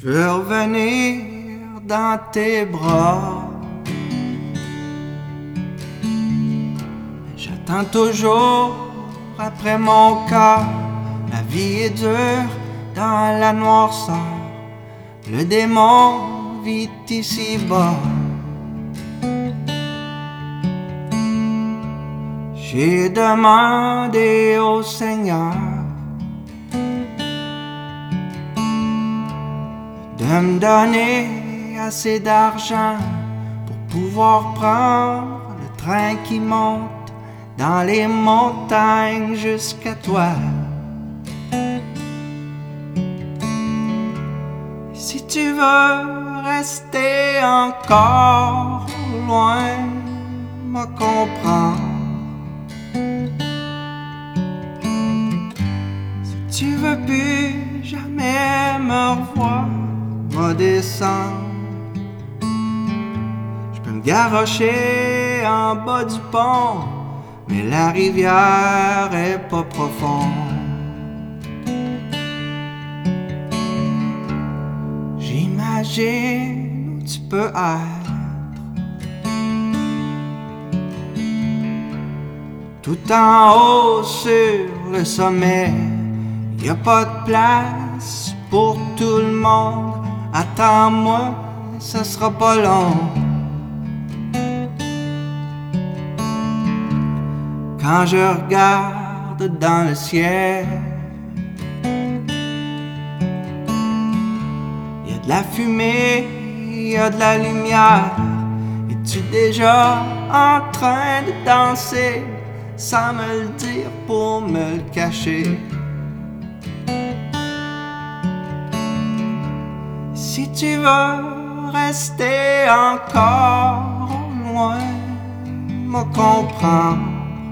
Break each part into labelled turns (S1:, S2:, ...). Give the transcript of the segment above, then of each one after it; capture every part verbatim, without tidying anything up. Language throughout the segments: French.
S1: Je veux revenir dans tes bras. J'attends toujours après mon cœur. La vie est dure dans la noirceur. Le démon vit ici-bas. J'ai demandé au Seigneur de me donner assez d'argent pour pouvoir prendre le train qui monte dans les montagnes jusqu'à toi. Si tu veux rester encore loin, me comprendre. Si tu veux plus jamais me revoir, me descendre. Je peux me garrocher en bas du pont, mais la rivière est pas profonde. J'imagine où tu peux être, tout en haut sur le sommet. Y a pas de place pour tout le monde. Attends-moi, ça sera pas long. Quand je regarde dans le ciel, y a de la fumée, y a de la lumière. Es-tu déjà en train de danser sans me le dire pour me le cacher? Si tu veux rester encore loin, me comprendre.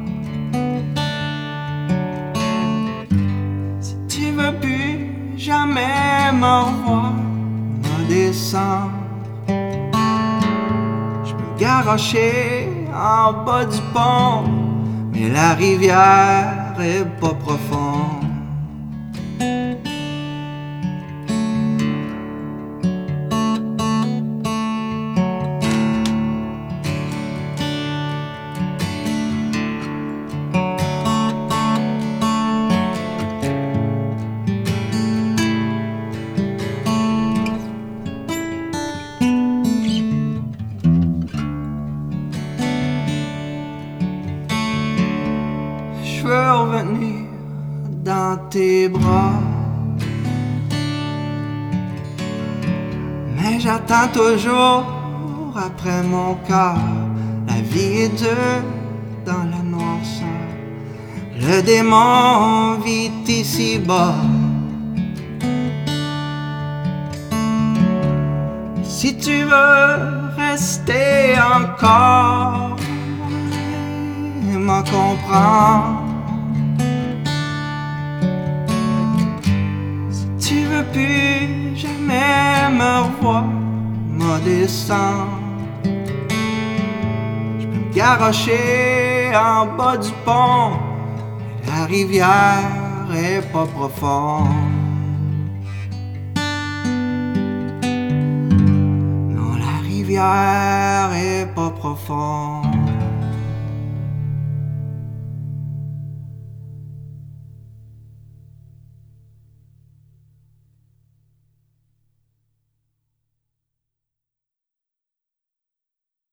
S1: Si tu veux plus jamais me revoir, me descendre. Je peux me garrocher en bas du pont, mais la rivière est pas profonde. Je veux revenir dans tes bras, mais j'attends toujours après mon cœur. La vie est dure dans la noirceur. Le démon vit ici-bas. Si tu veux rester encore, me comprendre. Si tu veux plus jamais me revoir, me descendre. Je peux me garrocher en bas du pont, la rivière est pas profonde. Non, la rivière est pas profonde.